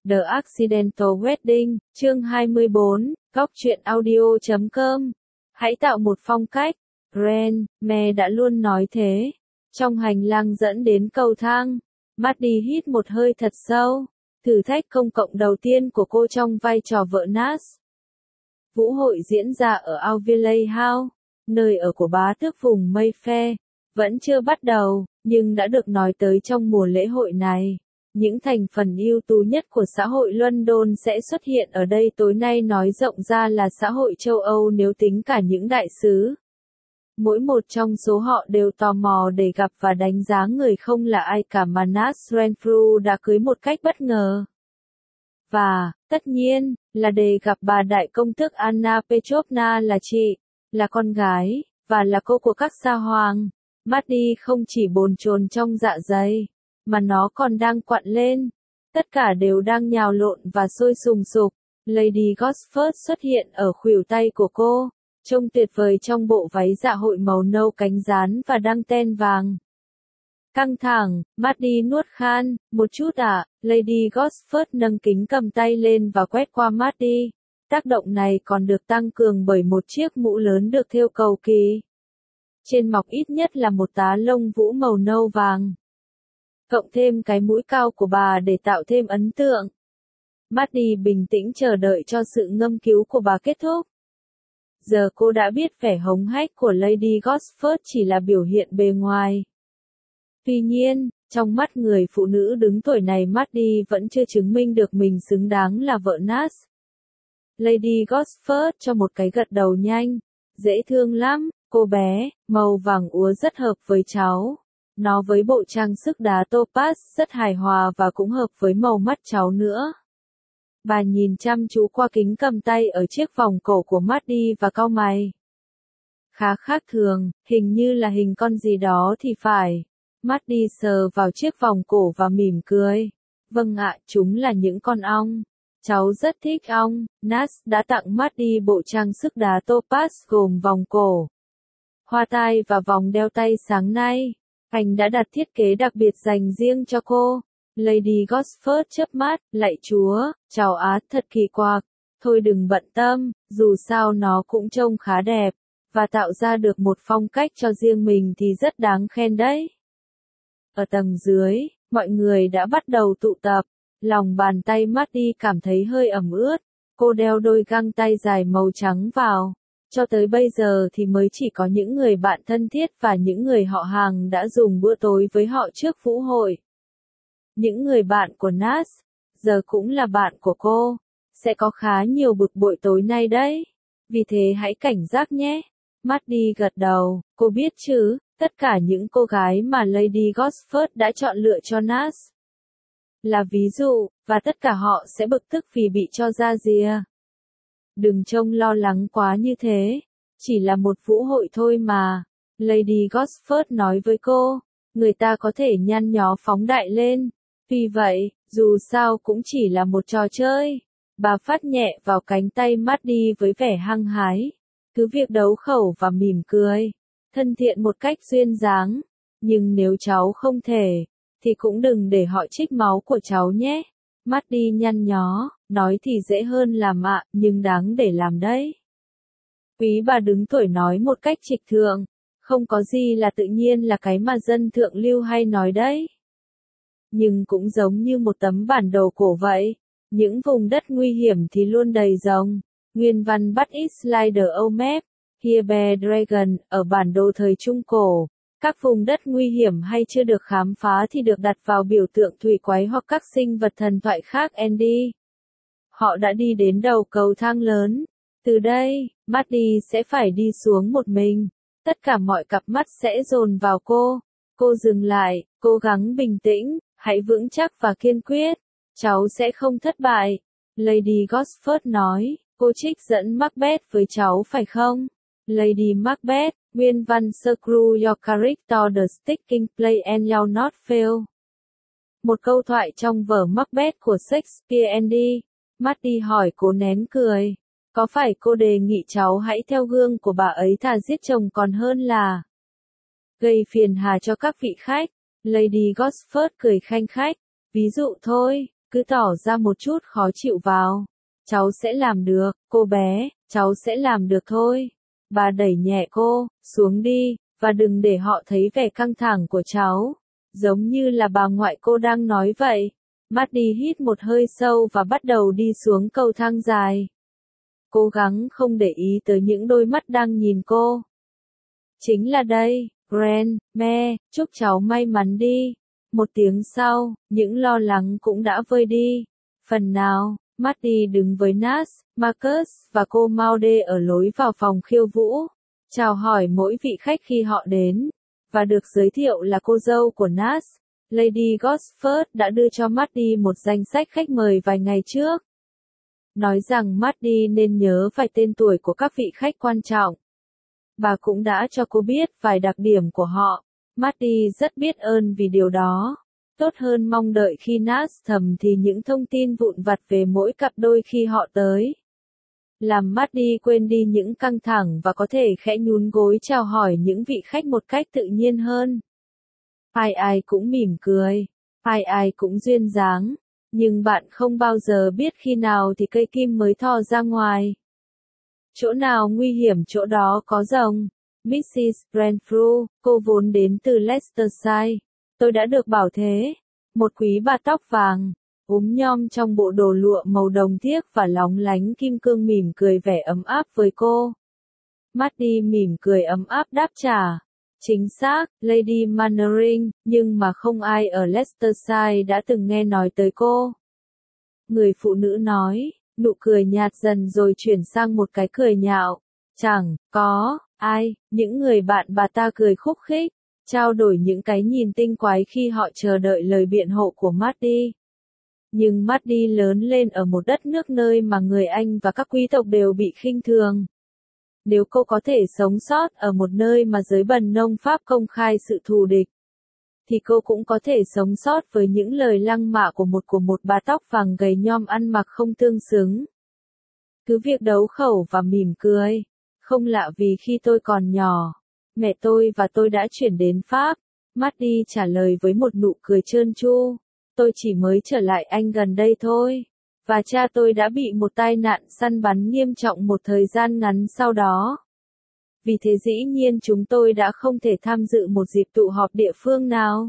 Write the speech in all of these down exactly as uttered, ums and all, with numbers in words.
The Accidental Wedding, chương hai mươi bốn, góc truyện audio chấm com. Hãy tạo một phong cách. Ren, mẹ đã luôn nói thế. Trong hành lang dẫn đến cầu thang, Maddie hít một hơi thật sâu. Thử thách công cộng đầu tiên của cô trong vai trò vợ Nas. Vũ hội diễn ra ở Auverley House, nơi ở của bá tước vùng Mayfair. Vẫn chưa bắt đầu, nhưng đã được nói tới trong mùa lễ hội này. Những thành phần ưu tú nhất của xã hội London sẽ xuất hiện ở đây tối nay, nói rộng ra là xã hội châu Âu nếu tính cả những đại sứ. Mỗi một trong số họ đều tò mò để gặp và đánh giá người không là ai cả mà Nas Renfrew đã cưới một cách bất ngờ. Và, tất nhiên, là để gặp bà đại công tước Anna Petrovna là chị, là con gái, và là cô của các sa hoàng. Maddie không chỉ bồn chồn trong dạ dày, mà nó còn đang quặn lên. Tất cả đều đang nhào lộn và sôi sùng sục. Lady Gosford xuất hiện ở khuỷu tay của cô, trông tuyệt vời trong bộ váy dạ hội màu nâu cánh rán và đăng ten vàng. Căng thẳng, Maddie nuốt khan, một chút ạ, à? Lady Gosford nâng kính cầm tay lên và quét qua Maddie. Tác động này còn được tăng cường bởi một chiếc mũ lớn được thêu cầu kỳ. Trên mọc ít nhất là một tá lông vũ màu nâu vàng. Cộng thêm cái mũi cao của bà để tạo thêm ấn tượng. Maddie bình tĩnh chờ đợi cho sự ngâm cứu của bà kết thúc. Giờ cô đã biết vẻ hống hách của Lady Gosford chỉ là biểu hiện bề ngoài. Tuy nhiên, trong mắt người phụ nữ đứng tuổi này, Maddie vẫn chưa chứng minh được mình xứng đáng là vợ Nas. Lady Gosford cho một cái gật đầu nhanh. Dễ thương lắm, cô bé, màu vàng úa rất hợp với cháu. Nó với bộ trang sức đá topaz rất hài hòa và cũng hợp với màu mắt cháu nữa. Bà nhìn chăm chú qua kính cầm tay ở chiếc vòng cổ của Maddie và cau mày. Khá khác thường, hình như là hình con gì đó thì phải. Maddie sờ vào chiếc vòng cổ và mỉm cười. Vâng ạ, chúng là những con ong. Cháu rất thích ong. Nas đã tặng Maddie bộ trang sức đá topaz gồm vòng cổ, hoa tai và vòng đeo tay sáng nay. Anh đã đặt thiết kế đặc biệt dành riêng cho cô. Lady Gosford chớp mắt, lạy Chúa, chào á, thật kỳ quặc. Thôi đừng bận tâm, dù sao nó cũng trông khá đẹp, và tạo ra được một phong cách cho riêng mình thì rất đáng khen đấy. Ở tầng dưới, mọi người đã bắt đầu tụ tập. Lòng bàn tay Maddie cảm thấy hơi ẩm ướt. Cô đeo đôi găng tay dài màu trắng vào. Cho tới bây giờ thì mới chỉ có những người bạn thân thiết và những người họ hàng đã dùng bữa tối với họ trước vũ hội. Những người bạn của Nas, giờ cũng là bạn của cô, sẽ có khá nhiều bực bội tối nay đấy. Vì thế hãy cảnh giác nhé. Maddie gật đầu, cô biết chứ, tất cả những cô gái mà Lady Gosford đã chọn lựa cho Nas là ví dụ, và tất cả họ sẽ bực tức vì bị cho ra rìa. Đừng trông lo lắng quá như thế, chỉ là một vũ hội thôi mà. Lady Gosford nói với cô, người ta có thể nhăn nhó phóng đại lên. Vì vậy, dù sao cũng chỉ là một trò chơi. Bà phát nhẹ vào cánh tay Maddie với vẻ hăng hái. Cứ việc đấu khẩu và mỉm cười. Thân thiện một cách duyên dáng. Nhưng nếu cháu không thể, thì cũng đừng để họ trích máu của cháu nhé. Maddie nhăn nhó, nói thì dễ hơn làm ạ, nhưng đáng để làm đấy. Quý bà đứng tuổi nói một cách trịch thượng. Không có gì là tự nhiên là cái mà dân thượng lưu hay nói đấy. Nhưng cũng giống như một tấm bản đồ cổ vậy. Những vùng đất nguy hiểm thì luôn đầy rồng. Nguyên văn bắt ít slider âu map, Here Bear Dragon, ở bản đồ thời Trung Cổ. Các vùng đất nguy hiểm hay chưa được khám phá thì được đặt vào biểu tượng thủy quái hoặc các sinh vật thần thoại khác. Andy. Họ đã đi đến đầu cầu thang lớn. Từ đây, Maddie sẽ phải đi xuống một mình. Tất cả mọi cặp mắt sẽ dồn vào cô. Cô dừng lại, cố gắng bình tĩnh, hãy vững chắc và kiên quyết. Cháu sẽ không thất bại. Lady Gosford nói, cô trích dẫn Macbeth với cháu phải không? Lady Macbeth, nguyên văn Screw your character the sticking play and you'll not fail. Một câu thoại trong vở Macbeth của Shakespeare. Andy. Maddie hỏi cố nén cười. Có phải cô đề nghị cháu hãy theo gương của bà ấy thà giết chồng còn hơn là gây phiền hà cho các vị khách? Lady Gosford cười khanh khách. Ví dụ thôi, cứ tỏ ra một chút khó chịu vào. Cháu sẽ làm được, cô bé, cháu sẽ làm được thôi. Bà đẩy nhẹ cô, xuống đi, và đừng để họ thấy vẻ căng thẳng của cháu. Giống như là bà ngoại cô đang nói vậy. Maddie hít một hơi sâu và bắt đầu đi xuống cầu thang dài. Cố gắng không để ý tới những đôi mắt đang nhìn cô. Chính là đây, Grandma, chúc cháu may mắn đi. Một tiếng sau, những lo lắng cũng đã vơi đi. Phần nào, Maddie đứng với Nas, Marcus và cô Maude ở lối vào phòng khiêu vũ. Chào hỏi mỗi vị khách khi họ đến. Và được giới thiệu là cô dâu của Nas. Lady Gosford đã đưa cho Maddie một danh sách khách mời vài ngày trước. Nói rằng Maddie nên nhớ vài tên tuổi của các vị khách quan trọng. Bà cũng đã cho cô biết vài đặc điểm của họ. Maddie rất biết ơn vì điều đó. Tốt hơn mong đợi khi Nas thầm thì những thông tin vụn vặt về mỗi cặp đôi khi họ tới. Làm Maddie quên đi những căng thẳng và có thể khẽ nhún gối chào hỏi những vị khách một cách tự nhiên hơn. Ai ai cũng mỉm cười, ai ai cũng duyên dáng, nhưng bạn không bao giờ biết khi nào thì cây kim mới thò ra ngoài. Chỗ nào nguy hiểm chỗ đó có rồng. mít xít Renfrew, cô vốn đến từ Leicestershire. Tôi đã được bảo thế. Một quý bà tóc vàng, úm nhom trong bộ đồ lụa màu đồng thiếc và lóng lánh kim cương mỉm cười vẻ ấm áp với cô. Maddie mỉm cười ấm áp đáp trả. Chính xác, Lady Mannering, nhưng mà không ai ở Leicestershire đã từng nghe nói tới cô. Người phụ nữ nói, nụ cười nhạt dần rồi chuyển sang một cái cười nhạo. Chẳng có ai, những người bạn bà ta cười khúc khích, trao đổi những cái nhìn tinh quái khi họ chờ đợi lời biện hộ của Maddie. Nhưng Maddie lớn lên ở một đất nước nơi mà người Anh và các quý tộc đều bị khinh thường. Nếu cô có thể sống sót ở một nơi mà giới bần nông Pháp công khai sự thù địch, thì cô cũng có thể sống sót với những lời lăng mạ của một của một bà tóc vàng gầy nhom ăn mặc không tương xứng. Cứ việc đấu khẩu và mỉm cười. Không lạ vì khi tôi còn nhỏ, mẹ tôi và tôi đã chuyển đến Pháp. Maddie trả lời với một nụ cười trơn tru. Tôi chỉ mới trở lại Anh gần đây thôi. Và cha tôi đã bị một tai nạn săn bắn nghiêm trọng một thời gian ngắn sau đó. Vì thế dĩ nhiên chúng tôi đã không thể tham dự một dịp tụ họp địa phương nào.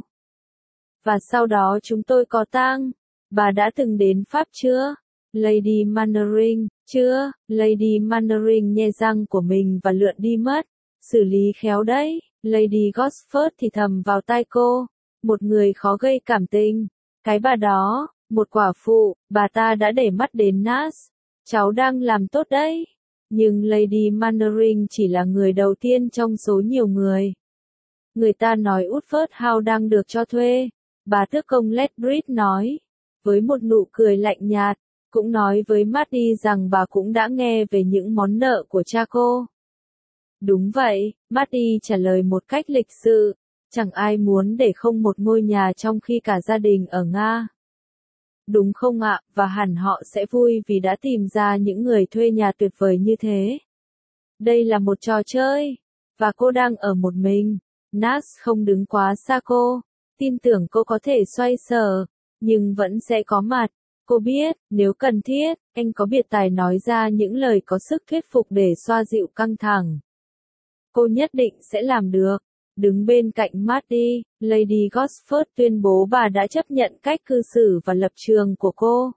Và sau đó chúng tôi có tang. Bà đã từng đến Pháp chưa? Lady Mannering, chưa, Lady Mannering nhe răng của mình và lượn đi mất. Xử lý khéo đấy, Lady Gosford thì thầm vào tai cô. Một người khó gây cảm tình. Cái bà đó, một quả phụ, bà ta đã để mắt đến Nas. Cháu đang làm tốt đấy. Nhưng Lady Mannering chỉ là người đầu tiên trong số nhiều người. Người ta nói Woodford House đang được cho thuê. Bà tước công Lethbridge nói. Với một nụ cười lạnh nhạt. Cũng nói với Maddie rằng bà cũng đã nghe về những món nợ của cha cô. Đúng vậy, Maddie trả lời một cách lịch sự. Chẳng ai muốn để không một ngôi nhà trong khi cả gia đình ở Nga. Đúng không ạ, và hẳn họ sẽ vui vì đã tìm ra những người thuê nhà tuyệt vời như thế. Đây là một trò chơi, và cô đang ở một mình. Nas không đứng quá xa cô, tin tưởng cô có thể xoay sở, nhưng vẫn sẽ có mặt. Cô biết, nếu cần thiết, anh có biệt tài nói ra những lời có sức thuyết phục để xoa dịu căng thẳng. Cô nhất định sẽ làm được. Đứng bên cạnh Maddie, Lady Gosford tuyên bố bà đã chấp nhận cách cư xử và lập trường của cô.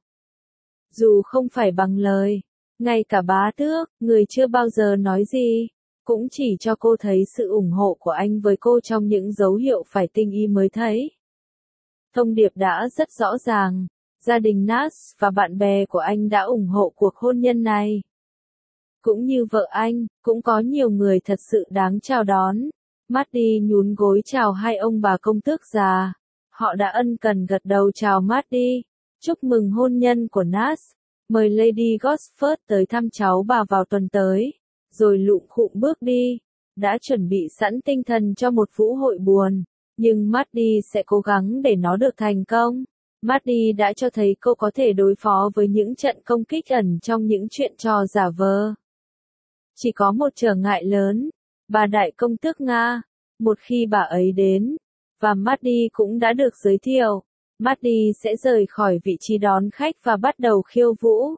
Dù không phải bằng lời, ngay cả bá tước, người chưa bao giờ nói gì, cũng chỉ cho cô thấy sự ủng hộ của anh với cô trong những dấu hiệu phải tinh ý mới thấy. Thông điệp đã rất rõ ràng. Gia đình Nas và bạn bè của anh đã ủng hộ cuộc hôn nhân này. Cũng như vợ anh, cũng có nhiều người thật sự đáng chào đón. Maddie nhún gối chào hai ông bà công tước già. Họ đã ân cần gật đầu chào Maddie. Chúc mừng hôn nhân của Nas. Mời Lady Gosford tới thăm cháu bà vào tuần tới. Rồi lụm khụm bước đi. Đã chuẩn bị sẵn tinh thần cho một vũ hội buồn. Nhưng Maddie sẽ cố gắng để nó được thành công. Maddie đã cho thấy cô có thể đối phó với những trận công kích ẩn trong những chuyện trò giả vờ. Chỉ có một trở ngại lớn. Bà đại công tước Nga. Một khi bà ấy đến, và Maddie cũng đã được giới thiệu, Maddie sẽ rời khỏi vị trí đón khách và bắt đầu khiêu vũ.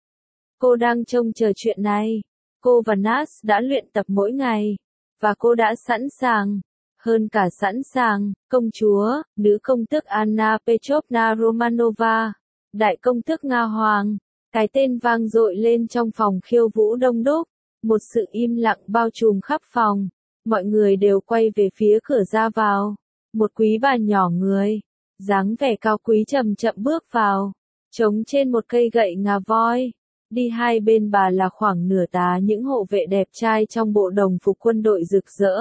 Cô đang trông chờ chuyện này. Cô và Nas đã luyện tập mỗi ngày. Và cô đã sẵn sàng. Hơn cả sẵn sàng, công chúa, nữ công tước Anna Petrovna Romanova, đại công tước Nga Hoàng. Cái tên vang dội lên trong phòng khiêu vũ đông đúc. Một sự im lặng bao trùm khắp phòng. Mọi người đều quay về phía cửa ra vào. Một quý bà nhỏ người, dáng vẻ cao quý chậm chậm bước vào, trống trên một cây gậy ngà voi. Đi hai bên bà là khoảng nửa tá những hộ vệ đẹp trai trong bộ đồng phục quân đội rực rỡ.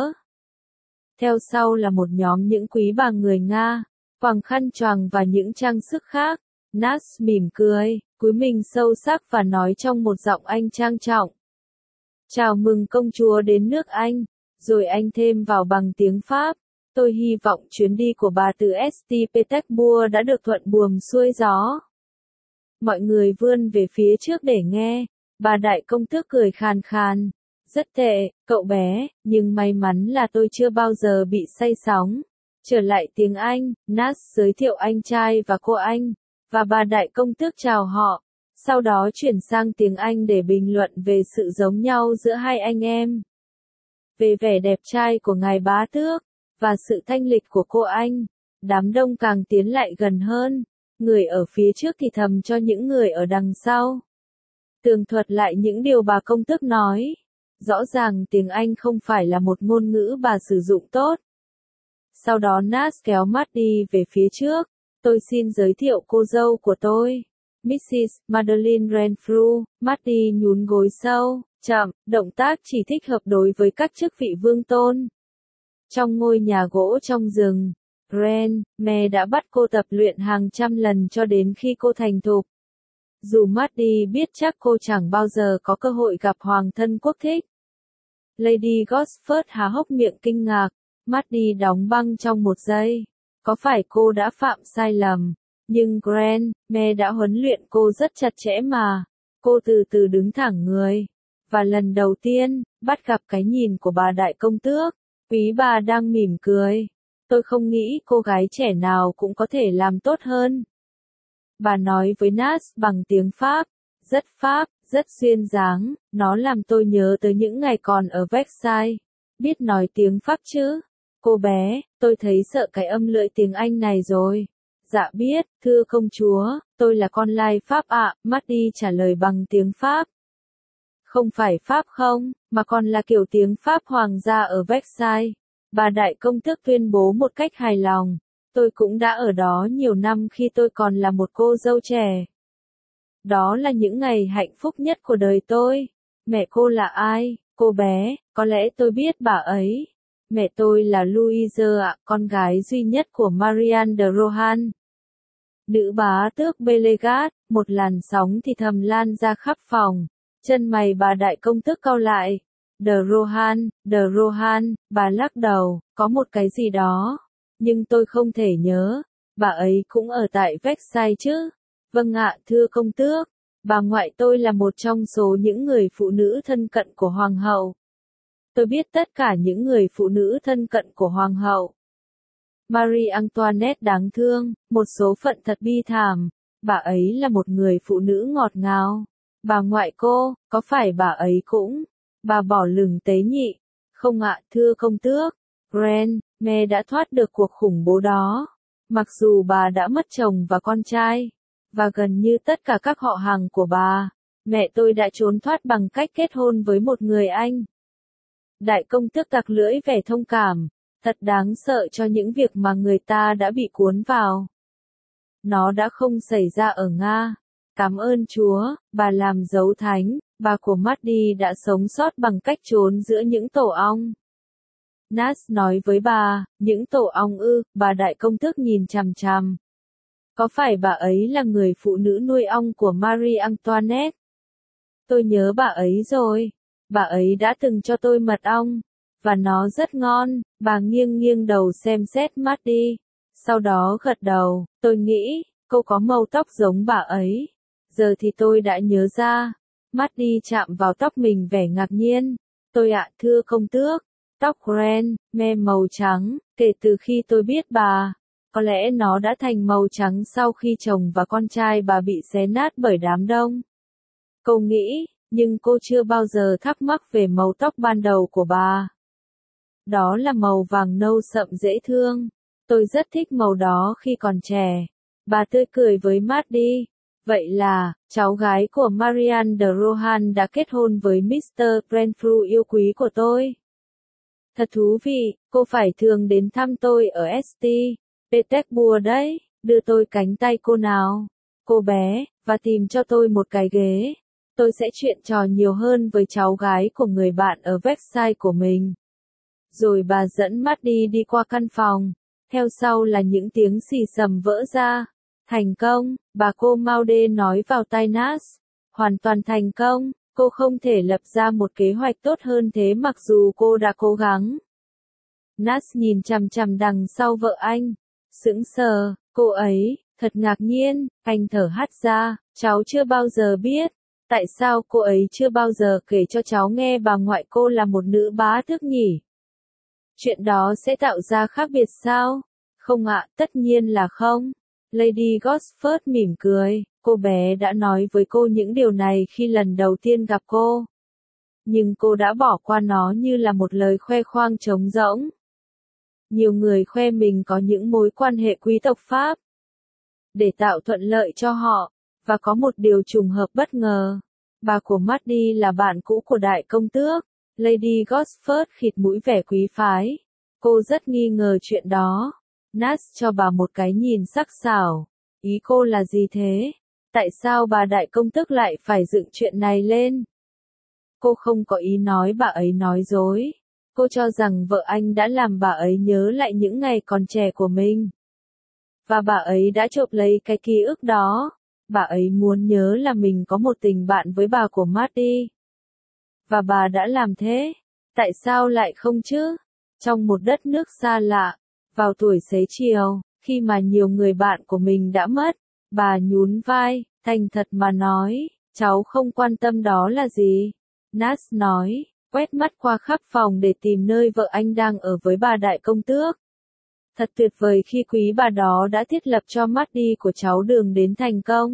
Theo sau là một nhóm những quý bà người Nga, quàng khăn choàng và những trang sức khác. Nas mỉm cười, cúi mình sâu sắc và nói trong một giọng Anh trang trọng. Chào mừng công chúa đến nước Anh. Rồi anh thêm vào bằng tiếng Pháp. Tôi hy vọng chuyến đi của bà từ Saint Petersburg đã được thuận buồm xuôi gió. Mọi người vươn về phía trước để nghe. Bà đại công tước cười khàn khàn. Rất tệ, cậu bé, nhưng may mắn là tôi chưa bao giờ bị say sóng. Trở lại tiếng Anh, Nas giới thiệu anh trai và cô anh, và bà đại công tước chào họ. Sau đó chuyển sang tiếng Anh để bình luận về sự giống nhau giữa hai anh em. Về vẻ đẹp trai của ngài bá tước, và sự thanh lịch của cô anh. Đám đông càng tiến lại gần hơn. Người ở phía trước thì thầm cho những người ở đằng sau. Tường thuật lại những điều bà công tước nói. Rõ ràng tiếng Anh không phải là một ngôn ngữ bà sử dụng tốt. Sau đó Nas kéo Maddie về phía trước. Tôi xin giới thiệu cô dâu của tôi. mít xít Madeleine Renfrew. Maddie nhún gối sâu, chậm, động tác chỉ thích hợp đối với các chức vị vương tôn. Trong ngôi nhà gỗ trong rừng, Ren, mẹ đã bắt cô tập luyện hàng trăm lần cho đến khi cô thành thục. Dù Maddie biết chắc cô chẳng bao giờ có cơ hội gặp hoàng thân quốc thích. Lady Gosford há hốc miệng kinh ngạc. Maddie đóng băng trong một giây. Có phải cô đã phạm sai lầm? Nhưng Gran, mẹ đã huấn luyện cô rất chặt chẽ mà. Cô từ từ đứng thẳng người. Và lần đầu tiên, bắt gặp cái nhìn của bà đại công tước. Quý bà đang mỉm cười. Tôi không nghĩ cô gái trẻ nào cũng có thể làm tốt hơn. Bà nói với Nas bằng tiếng Pháp. Rất Pháp, rất duyên dáng. Nó làm tôi nhớ tới những ngày còn ở Versailles. Biết nói tiếng Pháp chứ? Cô bé, tôi thấy sợ cái âm lưỡi tiếng Anh này rồi. Dạ biết, thưa công chúa, tôi là con lai Pháp ạ. À, Maddie trả lời bằng tiếng Pháp. Không phải Pháp không, mà còn là kiểu tiếng Pháp hoàng gia ở Versailles. Bà đại công tước tuyên bố một cách hài lòng. Tôi cũng đã ở đó nhiều năm khi tôi còn là một cô dâu trẻ. Đó là những ngày hạnh phúc nhất của đời tôi. Mẹ cô là ai, cô bé? Có lẽ tôi biết bà ấy. Mẹ tôi là Louise ạ, con gái duy nhất của Marianne de Rohan. Nữ bá tước Belegat, một làn sóng thì thầm lan ra khắp phòng. Chân mày bà đại công tước cau lại. De Rohan, de Rohan, bà lắc đầu, có một cái gì đó. Nhưng tôi không thể nhớ. Bà ấy cũng ở tại Versailles chứ? Vâng ạ, thưa công tước. Bà ngoại tôi là một trong số những người phụ nữ thân cận của hoàng hậu. Tôi biết tất cả những người phụ nữ thân cận của hoàng hậu. Marie Antoinette đáng thương, một số phận thật bi thảm. Bà ấy là một người phụ nữ ngọt ngào. Bà ngoại cô, có phải bà ấy cũng? Bà bỏ lửng tế nhị. Không ạ, thưa công tước. Ren, mẹ đã thoát được cuộc khủng bố đó. Mặc dù bà đã mất chồng và con trai. Và gần như tất cả các họ hàng của bà. Mẹ tôi đã trốn thoát bằng cách kết hôn với một người Anh. Đại công tước tặc lưỡi vẻ thông cảm. Thật đáng sợ cho những việc mà người ta đã bị cuốn vào. Nó đã không xảy ra ở Nga. Cảm ơn Chúa, bà làm dấu thánh, bà của Maddie đã sống sót bằng cách trốn giữa những tổ ong. Nas nói với bà, những tổ ong ư, bà đại công tước nhìn chằm chằm. Có phải bà ấy là người phụ nữ nuôi ong của Marie Antoinette? Tôi nhớ bà ấy rồi. Bà ấy đã từng cho tôi mật ong. Và nó rất ngon. Bà nghiêng nghiêng đầu xem xét Maddie. Sau đó gật đầu. Tôi nghĩ, cô có màu tóc giống bà ấy. Giờ thì tôi đã nhớ ra. Maddie chạm vào tóc mình vẻ ngạc nhiên. Tôi ạ, thưa công tước. Tóc Ren, me màu trắng. Kể từ khi tôi biết bà. Có lẽ nó đã thành màu trắng sau khi chồng và con trai bà bị xé nát bởi đám đông. Cô nghĩ, nhưng cô chưa bao giờ thắc mắc về màu tóc ban đầu của bà. Đó là màu vàng nâu sậm dễ thương. Tôi rất thích màu đó khi còn trẻ. Bà tươi cười với Maddie. Vậy là, cháu gái của Marianne de Rohan đã kết hôn với mít tơ Renfrew yêu quý của tôi. Thật thú vị, cô phải thường đến thăm tôi ở Saint Petersburg đấy, đưa tôi cánh tay cô nào, cô bé, và tìm cho tôi một cái ghế. Tôi sẽ chuyện trò nhiều hơn với cháu gái của người bạn ở Versailles của mình. Rồi bà dẫn Maddie đi qua căn phòng, theo sau là những tiếng xì xầm vỡ ra. Thành công, bà cô Maude nói vào tai Nas. Hoàn toàn thành công, cô không thể lập ra một kế hoạch tốt hơn thế mặc dù cô đã cố gắng. Nas nhìn chằm chằm đằng sau vợ anh. Sững sờ, cô ấy, thật ngạc nhiên, anh thở hắt ra, cháu chưa bao giờ biết. Tại sao cô ấy chưa bao giờ kể cho cháu nghe bà ngoại cô là một nữ bá tước nhỉ? Chuyện đó sẽ tạo ra khác biệt sao? Không ạ, tất nhiên là không. Lady Gosford mỉm cười, cô bé đã nói với cô những điều này khi lần đầu tiên gặp cô. Nhưng cô đã bỏ qua nó như là một lời khoe khoang trống rỗng. Nhiều người khoe mình có những mối quan hệ quý tộc Pháp để tạo thuận lợi cho họ, và có một điều trùng hợp bất ngờ. Bà của Maddie là bạn cũ của đại công tước. Lady Gosford khịt mũi vẻ quý phái. Cô rất nghi ngờ chuyện đó. Nas cho bà một cái nhìn sắc sảo. Ý cô là gì thế? Tại sao bà đại công tước lại phải dựng chuyện này lên? Cô không có ý nói bà ấy nói dối. Cô cho rằng vợ anh đã làm bà ấy nhớ lại những ngày còn trẻ của mình. Và bà ấy đã chộp lấy cái ký ức đó. Bà ấy muốn nhớ là mình có một tình bạn với bà của Maddie. Và bà đã làm thế. Tại sao lại không chứ? Trong một đất nước xa lạ, vào tuổi xế chiều, khi mà nhiều người bạn của mình đã mất, bà nhún vai, thành thật mà nói, cháu không quan tâm đó là gì. Nas nói, quét mắt qua khắp phòng để tìm nơi vợ anh đang ở với bà đại công tước. Thật tuyệt vời khi quý bà đó đã thiết lập cho Maddie của cháu đường đến thành công.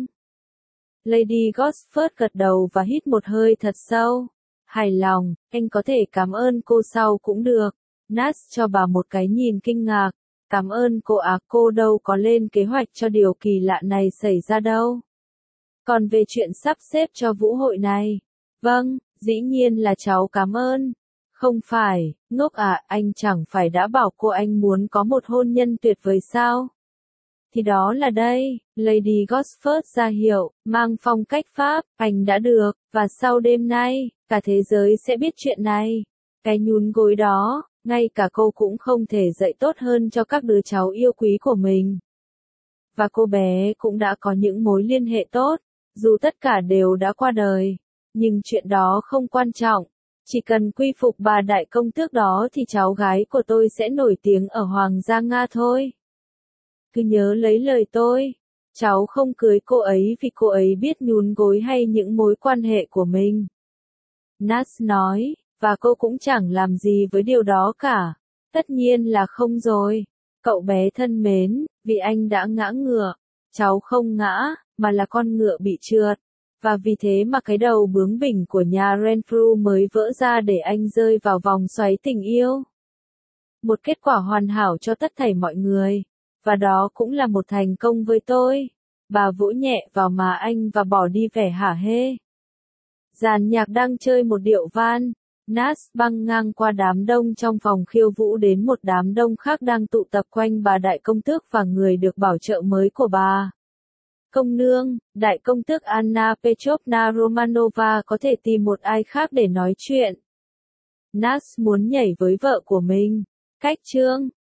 Lady Gosford gật đầu và hít một hơi thật sâu. Hài lòng, anh có thể cảm ơn cô sau cũng được. Nas cho bà một cái nhìn kinh ngạc. Cảm ơn cô à, cô đâu có lên kế hoạch cho điều kỳ lạ này xảy ra đâu. Còn về chuyện sắp xếp cho vũ hội này. Vâng, dĩ nhiên là cháu cảm ơn. Không phải, ngốc à, anh chẳng phải đã bảo cô anh muốn có một hôn nhân tuyệt vời sao? Thì đó là đây, Lady Gosford ra hiệu, mang phong cách Pháp, anh đã được, và sau đêm nay, cả thế giới sẽ biết chuyện này. Cái nhún gối đó, ngay cả cô cũng không thể dạy tốt hơn cho các đứa cháu yêu quý của mình. Và cô bé cũng đã có những mối liên hệ tốt, dù tất cả đều đã qua đời. Nhưng chuyện đó không quan trọng. Chỉ cần quy phục bà đại công tước đó thì cháu gái của tôi sẽ nổi tiếng ở Hoàng gia Nga thôi. Cứ nhớ lấy lời tôi. Cháu không cưới cô ấy vì cô ấy biết nhún gối hay những mối quan hệ của mình. Nas nói, và cô cũng chẳng làm gì với điều đó cả. Tất nhiên là không rồi. Cậu bé thân mến, vì anh đã ngã ngựa. Cháu không ngã, mà là con ngựa bị trượt. Và vì thế mà cái đầu bướng bỉnh của nhà Renfrew mới vỡ ra để anh rơi vào vòng xoáy tình yêu. Một kết quả hoàn hảo cho tất thảy mọi người. Và đó cũng là một thành công với tôi. Bà vỗ nhẹ vào má anh và bỏ đi vẻ hả hê. Dàn nhạc đang chơi một điệu van. Nas băng ngang qua đám đông trong phòng khiêu vũ đến một đám đông khác đang tụ tập quanh bà đại công tước và người được bảo trợ mới của bà. Công nương, đại công tước Anna Petrovna Romanova có thể tìm một ai khác để nói chuyện. Nas muốn nhảy với vợ của mình. Cách chương